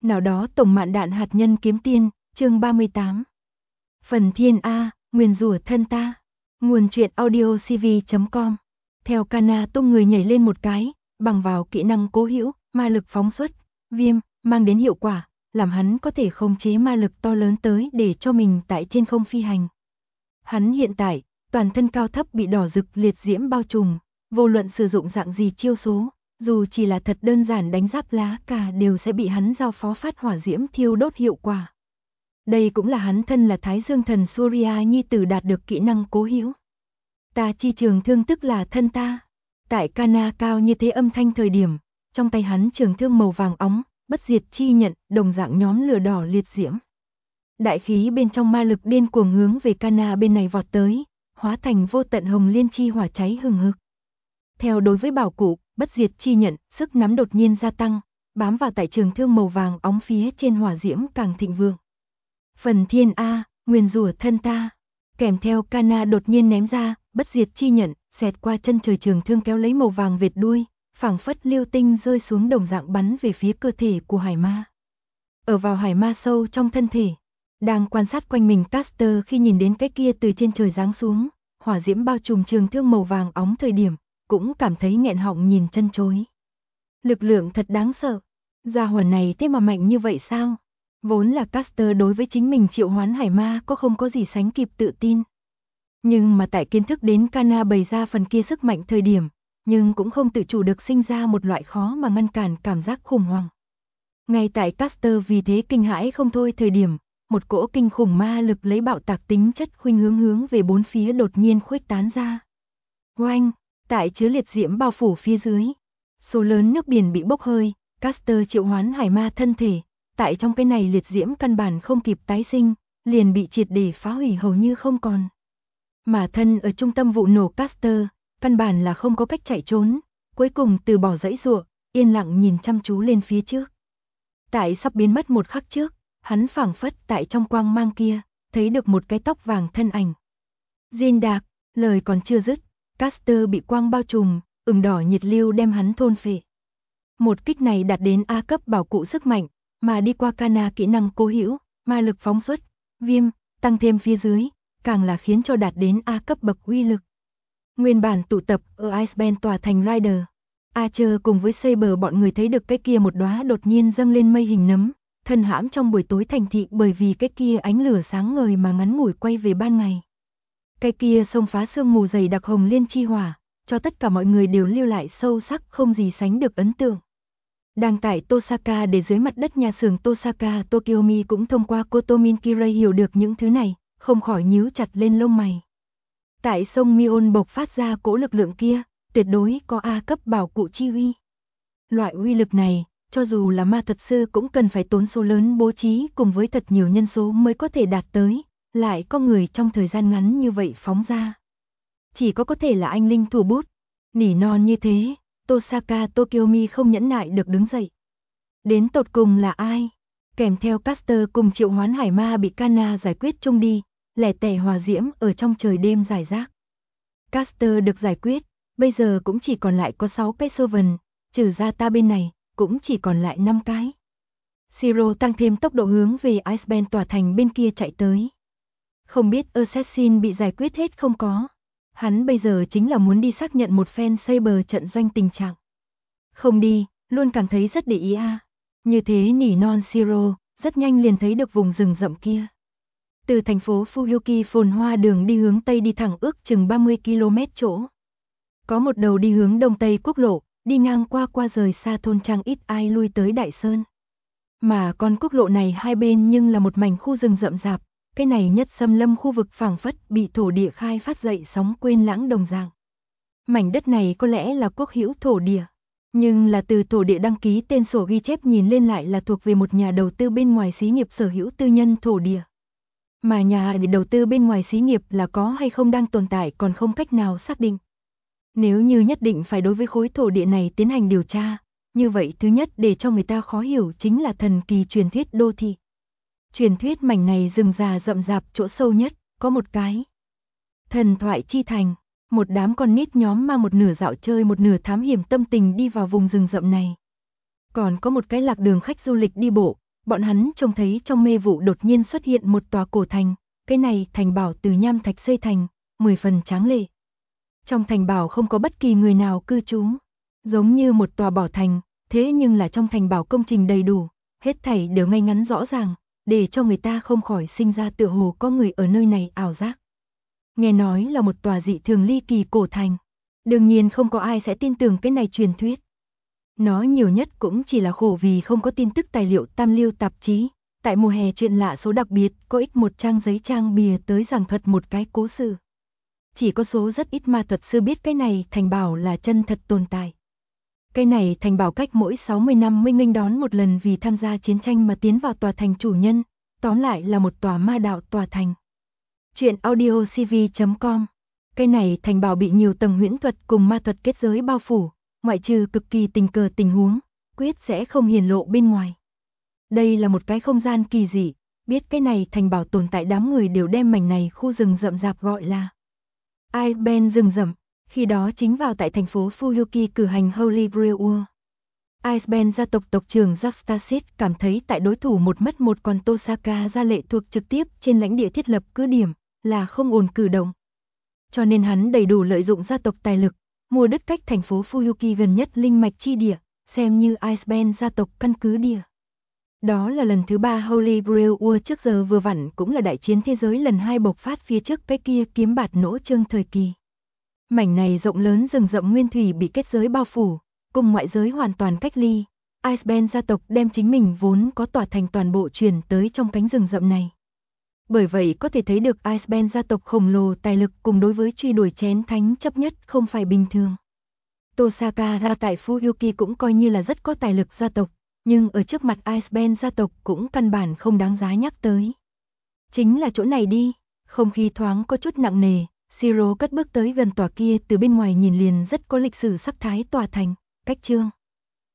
Nào đó tổng mạn đạn hạt nhân kiếm tiên, chương 38. Phần thiên A, nguyền rủa thân ta. Nguồn truyện audio cv.com. Theo Kana tung người nhảy lên một cái, bằng vào kỹ năng cố hữu, ma lực phóng xuất, viêm, mang đến hiệu quả, làm hắn có thể khống chế ma lực to lớn tới để cho mình tại trên không phi hành. Hắn hiện tại, toàn thân cao thấp bị đỏ rực liệt diễm bao trùm, vô luận sử dụng dạng gì chiêu số, dù chỉ là thật đơn giản đánh giáp lá cả đều sẽ bị hắn giao phó phát hỏa diễm thiêu đốt hiệu quả. Đây cũng là hắn thân là Thái Dương thần Surya nhi tử đạt được kỹ năng cố hữu. Ta chi trường thương tức là thân ta. Tại Kana cao như thế âm thanh thời điểm, trong tay hắn trường thương màu vàng óng, bất diệt chi nhận, đồng dạng nhóm lửa đỏ liệt diễm. Đại khí bên trong ma lực điên cuồng hướng về Kana bên này vọt tới, hóa thành vô tận hồng liên chi hỏa cháy hừng hực. Theo đối với bảo cụ, bất diệt chi nhận, sức nắm đột nhiên gia tăng, bám vào tại trường thương màu vàng óng phía trên hỏa diễm càng thịnh vượng. Phần thiên A, nguyền rủa thân ta. Kèm theo Kana đột nhiên ném ra, bất diệt chi nhận, xẹt qua chân trời trường thương kéo lấy màu vàng vệt đuôi, phảng phất lưu tinh rơi xuống đồng dạng bắn về phía cơ thể của hải ma. Ở vào hải ma sâu trong thân thể, đang quan sát quanh mình Caster khi nhìn đến cái kia từ trên trời giáng xuống, hỏa diễm bao trùm trường thương màu vàng óng thời điểm, cũng cảm thấy nghẹn họng nhìn chân chối. Lực lượng thật đáng sợ, gia hỏa này thế mà mạnh như vậy sao? Vốn là Caster đối với chính mình triệu hoán hải ma không có gì sánh kịp tự tin. Nhưng mà tại kiến thức đến Kana bày ra phần kia sức mạnh thời điểm, nhưng cũng không tự chủ được sinh ra một loại khó mà ngăn cản cảm giác khủng hoảng. Ngay tại Caster vì thế kinh hãi không thôi thời điểm, một cỗ kinh khủng ma lực lấy bạo tạc tính chất khuynh hướng về bốn phía đột nhiên khuếch tán ra. Oanh, tại chứa liệt diễm bao phủ phía dưới, số lớn nước biển bị bốc hơi, Caster triệu hoán hải ma thân thể, tại trong cái này liệt diễm căn bản không kịp tái sinh, liền bị triệt để phá hủy hầu như không còn. Mà thân ở trung tâm vụ nổ Caster, căn bản là không có cách chạy trốn, cuối cùng từ bỏ dãy giụa, yên lặng nhìn chăm chú lên phía trước. Tại sắp biến mất một khắc trước, hắn phảng phất tại trong quang mang kia, thấy được một cái tóc vàng thân ảnh. Diên Đạc, lời còn chưa dứt, Caster bị quang bao trùm, ửng đỏ nhiệt lưu đem hắn thôn phệ. Một kích này đạt đến A cấp bảo cụ sức mạnh, mà đi qua Kana kỹ năng cố hữu, ma lực phóng xuất, viêm, tăng thêm phía dưới, càng là khiến cho đạt đến A cấp bậc uy lực. Nguyên bản tụ tập ở Iceband tòa thành Rider, Archer cùng với Saber bọn người thấy được cái kia một đóa đột nhiên dâng lên mây hình nấm, thân hãm trong buổi tối thành thị bởi vì cái kia ánh lửa sáng ngời mà ngắn ngủi quay về ban ngày. Cái kia xông phá sương mù dày đặc hồng liên chi hỏa, cho tất cả mọi người đều lưu lại sâu sắc không gì sánh được ấn tượng. Đang tại Tosaka để dưới mặt đất nhà xưởng Tosaka, Tokyomi cũng thông qua Kotomin Kirei hiểu được những thứ này, không khỏi nhíu chặt lên lông mày. Tại sông Mion bộc phát ra cỗ lực lượng kia, tuyệt đối có A cấp bảo cụ chi uy. Loại uy lực này, cho dù là ma thuật sư cũng cần phải tốn số lớn bố trí cùng với thật nhiều nhân số mới có thể đạt tới, lại có người trong thời gian ngắn như vậy phóng ra. Chỉ có thể là anh linh thủ bút, nỉ non như thế, Tosaka Tokyomi không nhẫn nại được đứng dậy. Đến tột cùng là ai? Kèm theo Caster cùng triệu hoán hải ma bị Kana giải quyết chung đi, lẻ tẻ hòa diễm ở trong trời đêm rải rác. Caster được giải quyết, bây giờ cũng chỉ còn lại có 6 cái servant, trừ ra ta bên này, cũng chỉ còn lại 5 cái. Siro tăng thêm tốc độ hướng về Iceband tòa thành bên kia chạy tới. Không biết Assassin bị giải quyết hết không có. Hắn bây giờ chính là muốn đi xác nhận một phen Saber trận doanh tình trạng. Không đi, luôn cảm thấy rất để ý a. Như thế nỉ non Siro, rất nhanh liền thấy được vùng rừng rậm kia. Từ thành phố Fuyuki phồn hoa đường đi hướng Tây đi thẳng ước chừng 30 km chỗ. Có một đầu đi hướng Đông Tây quốc lộ, đi ngang qua rời xa thôn trang ít ai lui tới Đại Sơn. Mà con quốc lộ này hai bên nhưng là một mảnh khu rừng rậm rạp, cái này nhất xâm lâm khu vực phảng phất bị thổ địa khai phát dậy sóng quên lãng đồng dạng. Mảnh đất này có lẽ là quốc hữu thổ địa, nhưng là từ thổ địa đăng ký tên sổ ghi chép nhìn lên lại là thuộc về một nhà đầu tư bên ngoài xí nghiệp sở hữu tư nhân thổ địa. Mà nhà để đầu tư bên ngoài xí nghiệp là có hay không đang tồn tại còn không cách nào xác định. Nếu như nhất định phải đối với khối thổ địa này tiến hành điều tra, như vậy thứ nhất để cho người ta khó hiểu chính là thần kỳ truyền thuyết đô thị. Truyền thuyết mảnh này rừng già rậm rạp chỗ sâu nhất, có một cái thần thoại chi thành, một đám con nít nhóm mang một nửa dạo chơi một nửa thám hiểm tâm tình đi vào vùng rừng rậm này. Còn có một cái lạc đường khách du lịch đi bộ, Bọn hắn trông thấy trong mê vụ đột nhiên xuất hiện một tòa cổ thành, cái này thành bảo từ nham thạch xây thành, 10 phần tráng lệ. Trong thành bảo không có bất kỳ người nào cư trú, giống như một tòa bảo thành, thế nhưng là trong thành bảo công trình đầy đủ, hết thảy đều ngay ngắn rõ ràng, để cho người ta không khỏi sinh ra tựa hồ có người ở nơi này ảo giác. Nghe nói là một tòa dị thường ly kỳ cổ thành, đương nhiên không có ai sẽ tin tưởng cái này truyền thuyết. Nó nhiều nhất cũng chỉ là khổ vì không có tin tức tài liệu tam lưu tạp chí. Tại mùa hè chuyện lạ số đặc biệt có ích một trang giấy trang bìa tới giảng thuật một cái cố sự. Chỉ có số rất ít ma thuật sư biết cái này thành bảo là chân thật tồn tại. Cái này thành bảo cách mỗi 60 năm mới nghênh đón một lần vì tham gia chiến tranh mà tiến vào tòa thành chủ nhân, tóm lại là một tòa ma đạo tòa thành. Chuyện audiocv.com. Cái này thành bảo bị nhiều tầng huyễn thuật cùng ma thuật kết giới bao phủ, ngoại trừ cực kỳ tình cờ tình huống, quyết sẽ không hiển lộ bên ngoài. Đây là một cái không gian kỳ dị, biết cái này thành bảo tồn tại đám người đều đem mảnh này khu rừng rậm rạp gọi là Iceberg rừng rậm, khi đó chính vào tại thành phố Fuyuki cử hành Holy Brewer. Iceberg gia tộc tộc trưởng Justasis cảm thấy tại đối thủ một mất một còn Tosaka gia lệ thuộc trực tiếp trên lãnh địa thiết lập cứ điểm, là không ổn cử động. Cho nên hắn đầy đủ lợi dụng gia tộc tài lực, mua đất cách thành phố Fuyuki gần nhất linh mạch chi địa, xem như Iceberg gia tộc căn cứ địa. Đó là lần thứ 3 Holy Brewer trước giờ vừa vặn cũng là đại chiến thế giới lần 2 bộc phát phía trước cái kia kiếm bạt nỗ trương thời kỳ. Mảnh này rộng lớn rừng rậm nguyên thủy bị kết giới bao phủ, cùng ngoại giới hoàn toàn cách ly. Iceberg gia tộc đem chính mình vốn có tỏa thành toàn bộ truyền tới trong cánh rừng rậm này. Bởi vậy có thể thấy được Iceberg gia tộc khổng lồ tài lực cùng đối với truy đuổi chén thánh chấp nhất không phải bình thường. Tosaka ra tại Fuyuki cũng coi như là rất có tài lực gia tộc, nhưng ở trước mặt Iceberg gia tộc cũng căn bản không đáng giá nhắc tới. Chính là chỗ này đi, không khí thoáng có chút nặng nề, Shiro cất bước tới gần tòa kia từ bên ngoài nhìn liền rất có lịch sử sắc thái tòa thành, cách chương.